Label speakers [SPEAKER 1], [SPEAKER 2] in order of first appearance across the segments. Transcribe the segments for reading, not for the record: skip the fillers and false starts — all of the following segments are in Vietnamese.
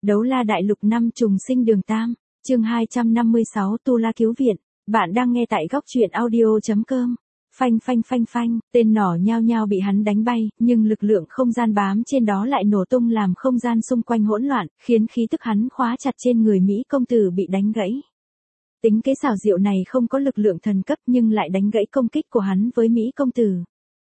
[SPEAKER 1] Đấu la đại lục năm trùng sinh đường Tam, chương 256 Tu La cứu viện. Bạn đang nghe tại góc truyện audio.com. Phanh phanh phanh phanh, tên nỏ nhao nhao bị hắn đánh bay, nhưng lực lượng không gian bám trên đó lại nổ tung làm không gian xung quanh hỗn loạn, khiến khí tức hắn khóa chặt trên người Mỹ công tử bị đánh gãy. Tính kế xảo diệu này không có lực lượng thần cấp nhưng lại đánh gãy công kích của hắn với Mỹ công tử.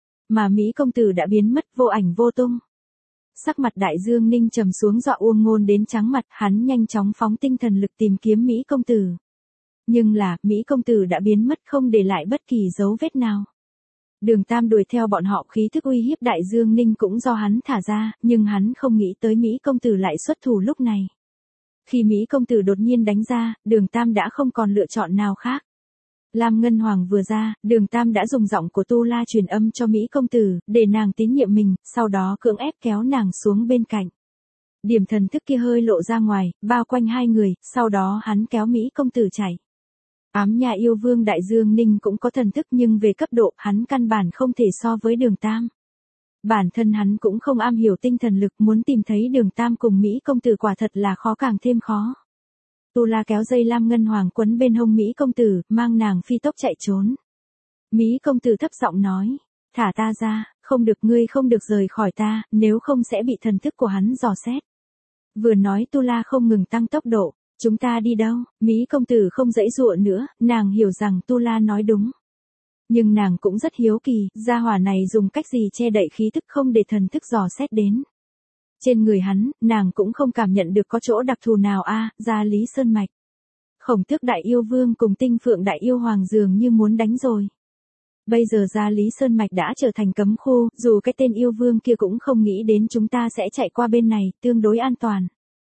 [SPEAKER 1] Mà Mỹ công tử đã biến mất vô ảnh vô tung. Sắc mặt Đại Dương Ninh trầm xuống dọa Uông Ngôn đến trắng mặt, hắn nhanh chóng phóng tinh thần lực tìm kiếm Mỹ công tử. Nhưng là, Mỹ công tử đã biến mất không để lại bất kỳ dấu vết nào. Đường Tam đuổi theo bọn họ, khí thức uy hiếp Đại Dương Ninh cũng do hắn thả ra, nhưng hắn không nghĩ tới Mỹ công tử lại xuất thủ lúc này. Khi Mỹ công tử đột nhiên đánh ra, Đường Tam đã không còn lựa chọn nào khác. Lam Ngân Hoàng vừa ra, Đường Tam đã dùng giọng của Tu La truyền âm cho Mỹ công tử, để nàng tín nhiệm mình, sau đó cưỡng ép kéo nàng xuống bên cạnh. Điểm thần thức kia hơi lộ ra ngoài, bao quanh hai người, sau đó hắn kéo Mỹ công tử chạy. Ám nhà yêu vương Đại Dương Ninh cũng có thần thức nhưng về cấp độ, hắn căn bản không thể so với Đường Tam. Bản thân hắn cũng không am hiểu tinh thần lực, muốn tìm thấy Đường Tam cùng Mỹ công tử quả thật là khó càng thêm khó. Tu La kéo dây Lam Ngân Hoàng quấn bên hông Mỹ công tử, mang nàng phi tốc chạy trốn. Mỹ công tử thấp giọng nói, thả ta ra, không được, ngươi không được rời khỏi ta, nếu không sẽ bị thần thức của hắn dò xét. Vừa nói Tu La không ngừng tăng tốc độ, chúng ta đi đâu? Mỹ công tử không giãy giụa nữa, nàng hiểu rằng Tu La nói đúng. Nhưng nàng cũng rất hiếu kỳ, gia hỏa này dùng cách gì che đậy khí thức không để thần thức dò xét đến. Trên người hắn, nàng cũng không cảm nhận được có chỗ đặc thù nào Gia Lý Sơn Mạch. Khổng Tước Đại Yêu Vương cùng Tinh Phượng Đại Yêu Hoàng dường như muốn đánh rồi. Bây giờ Gia Lý Sơn Mạch đã trở thành cấm khu, dù cái tên yêu vương kia cũng không nghĩ đến chúng ta sẽ chạy qua bên này, tương đối an toàn.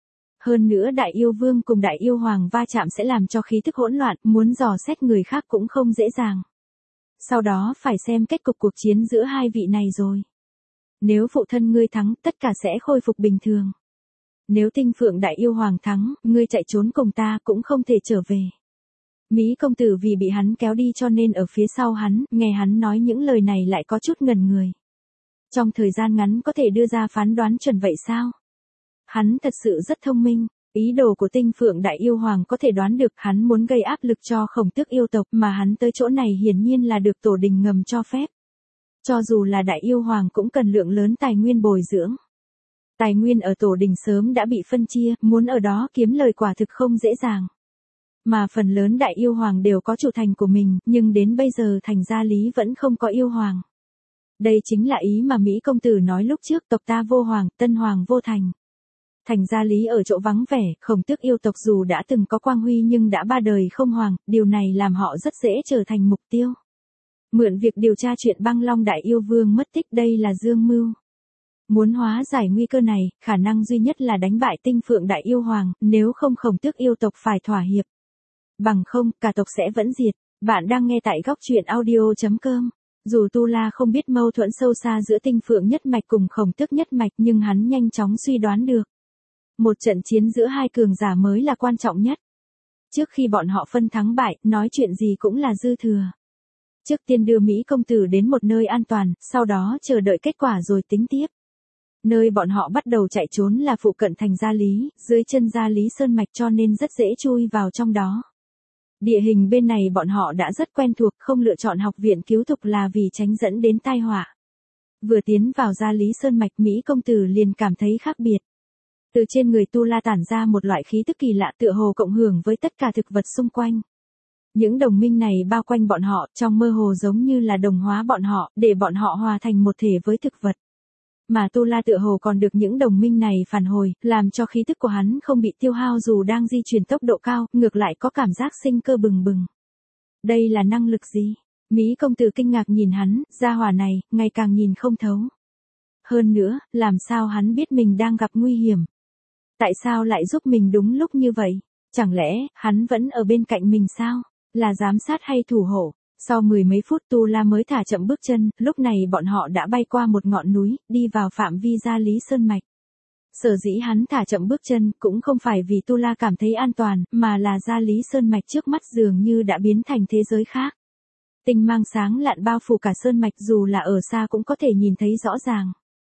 [SPEAKER 1] Hơn nữa Đại Yêu Vương cùng Đại Yêu Hoàng va chạm sẽ làm cho khí thức hỗn loạn, muốn dò xét người khác cũng không dễ dàng. Sau đó phải xem kết cục cuộc chiến giữa hai vị này rồi. Nếu phụ thân ngươi thắng, tất cả sẽ khôi phục bình thường. Nếu Tinh Phượng Đại Yêu Hoàng thắng, ngươi chạy trốn cùng ta cũng không thể trở về. Mỹ công tử vì bị hắn kéo đi cho nên ở phía sau hắn, nghe hắn nói những lời này lại có chút ngần người. Trong thời gian ngắn có thể đưa ra phán đoán chuẩn vậy sao? Hắn thật sự rất thông minh. Ý đồ của Tinh Phượng Đại Yêu Hoàng có thể đoán được, hắn muốn gây áp lực cho Khổng Tước yêu tộc mà hắn tới chỗ này hiển nhiên là được tổ đình ngầm cho phép. Cho dù là Đại Yêu Hoàng cũng cần lượng lớn tài nguyên bồi dưỡng. Tài nguyên ở tổ đình sớm đã bị phân chia, muốn ở đó kiếm lời quả thực không dễ dàng. Mà phần lớn Đại Yêu Hoàng đều có chủ thành của mình, nhưng đến bây giờ thành Gia Lý vẫn không có yêu hoàng. Đây chính là ý mà Mỹ công tử nói lúc trước, tộc ta vô hoàng, tân hoàng vô thành. Thành Gia Lý ở chỗ vắng vẻ, Khổng Tước yêu tộc dù đã từng có quang huy nhưng đã 3 đời không hoàng, điều này làm họ rất dễ trở thành mục tiêu. Mượn việc điều tra chuyện Băng Long Đại Yêu Vương mất tích, đây là dương mưu. Muốn hóa giải nguy cơ này, khả năng duy nhất là đánh bại Tinh Phượng Đại Yêu Hoàng, nếu không Khổng Tước yêu tộc phải thỏa hiệp. Bằng không, cả tộc sẽ vẫn diệt. Bạn đang nghe tại góc truyện audio.com. Dù Tu La không biết mâu thuẫn sâu xa giữa Tinh Phượng nhất mạch cùng Khổng Tước nhất mạch nhưng hắn nhanh chóng suy đoán được. Một trận chiến giữa hai cường giả mới là quan trọng nhất. Trước khi bọn họ phân thắng bại, nói chuyện gì cũng là dư thừa. Trước tiên đưa Mỹ công tử đến một nơi an toàn, sau đó chờ đợi kết quả rồi tính tiếp. Nơi bọn họ bắt đầu chạy trốn là phụ cận thành Gia Lý, dưới chân Gia Lý Sơn Mạch cho nên rất dễ chui vào trong đó. Địa hình bên này bọn họ đã rất quen thuộc, không lựa chọn học viện cứu thục là vì tránh dẫn đến tai họa. Vừa tiến vào Gia Lý Sơn Mạch, Mỹ công tử liền cảm thấy khác biệt. Từ trên người Tu La tản ra một loại khí tức kỳ lạ tựa hồ cộng hưởng với tất cả thực vật xung quanh. Những đồng minh này bao quanh bọn họ, trong mơ hồ giống như là đồng hóa bọn họ, để bọn họ hòa thành một thể với thực vật. Mà Tu La tựa hồ còn được những đồng minh này phản hồi, làm cho khí tức của hắn không bị tiêu hao dù đang di chuyển tốc độ cao, ngược lại có cảm giác sinh cơ bừng bừng. Đây là năng lực gì? Mỹ công tử kinh ngạc nhìn hắn, gia hỏa này, ngày càng nhìn không thấu. Hơn nữa, làm sao hắn biết mình đang gặp nguy hiểm? Tại sao lại giúp mình đúng lúc như vậy? Chẳng lẽ, hắn vẫn ở bên cạnh mình sao? Là giám sát hay thủ hộ? Sau 10 mấy phút Tu La mới thả chậm bước chân, lúc này bọn họ đã bay qua một ngọn núi, đi vào phạm vi Gia Lý Sơn Mạch. Sở dĩ hắn thả chậm bước chân, cũng không phải vì Tu La cảm thấy an toàn, mà là Gia Lý Sơn Mạch trước mắt dường như đã biến thành thế giới khác. Tinh mang sáng lạn bao phủ cả Sơn Mạch dù là ở xa cũng có thể nhìn thấy rõ ràng.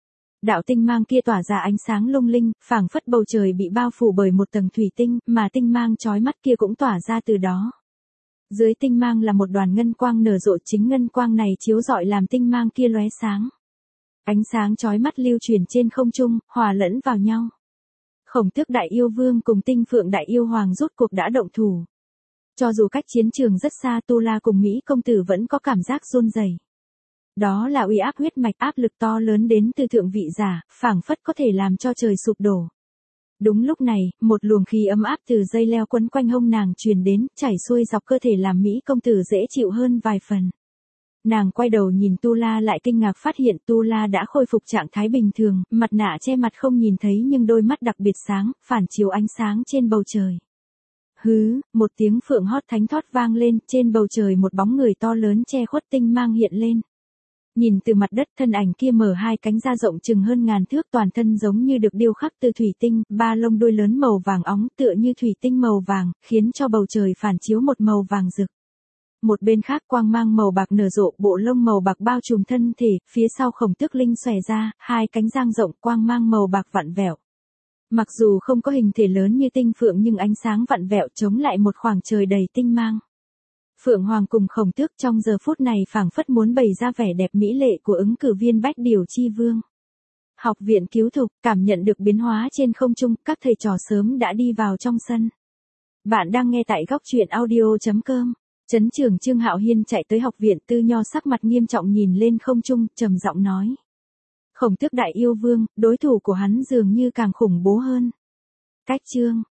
[SPEAKER 1] Đạo tinh mang kia tỏa ra ánh sáng lung linh, phảng phất bầu trời bị bao phủ bởi một tầng thủy tinh, mà tinh mang chói mắt kia cũng tỏa ra từ đó. Dưới tinh mang là một đoàn ngân quang nở rộ, chính ngân quang này chiếu rọi làm tinh mang kia lóe sáng. Ánh sáng chói mắt lưu chuyển trên không trung, hòa lẫn vào nhau. Khổng Tước Đại Yêu Vương cùng Tinh Phượng Đại Yêu Hoàng rốt cuộc đã động thủ. Cho dù cách chiến trường rất xa, Tu La cùng Mỹ công tử vẫn có cảm giác run rẩy. Đó là uy áp huyết mạch, áp lực to lớn đến từ thượng vị giả, phảng phất có thể làm cho trời sụp đổ. Đúng lúc này, một luồng khí ấm áp từ dây leo quấn quanh hông nàng truyền đến, chảy xuôi dọc cơ thể làm Mỹ công tử dễ chịu hơn vài phần. Nàng quay đầu nhìn Tu La, lại kinh ngạc phát hiện Tu La đã khôi phục trạng thái bình thường, mặt nạ che mặt không nhìn thấy nhưng đôi mắt đặc biệt sáng, phản chiếu ánh sáng trên bầu trời. Hứ, một tiếng phượng hót thánh thót vang lên, trên bầu trời một bóng người to lớn che khuất tinh mang hiện lên. Nhìn từ mặt đất, thân ảnh kia mở hai cánh ra rộng chừng hơn ngàn thước, toàn thân giống như được điêu khắc từ thủy tinh, ba lông đuôi lớn màu vàng óng tựa như thủy tinh màu vàng, khiến cho bầu trời phản chiếu một màu vàng rực. Một bên khác quang mang màu bạc nở rộ, bộ lông màu bạc bao trùm thân thể, phía sau Khổng Tước Linh xòe ra, hai cánh dang rộng, quang mang màu bạc vặn vẹo. Mặc dù không có hình thể lớn như tinh phượng nhưng ánh sáng vặn vẹo chống lại một khoảng trời đầy tinh mang. Phượng Hoàng cùng Khổng Tước trong giờ phút này phảng phất muốn bày ra vẻ đẹp mỹ lệ của ứng cử viên Bách Điểu Chi Vương. Học viện cứu thục, cảm nhận được biến hóa trên không trung, các thầy trò sớm đã đi vào trong sân. Bạn đang nghe tại góc truyện audio.com. Trấn trưởng Trương Hạo Hiên chạy tới học viện, Tư Nho sắc mặt nghiêm trọng nhìn lên không trung, trầm giọng nói. Khổng Tước Đại Yêu Vương, đối thủ của hắn dường như càng khủng bố hơn. Cách chương.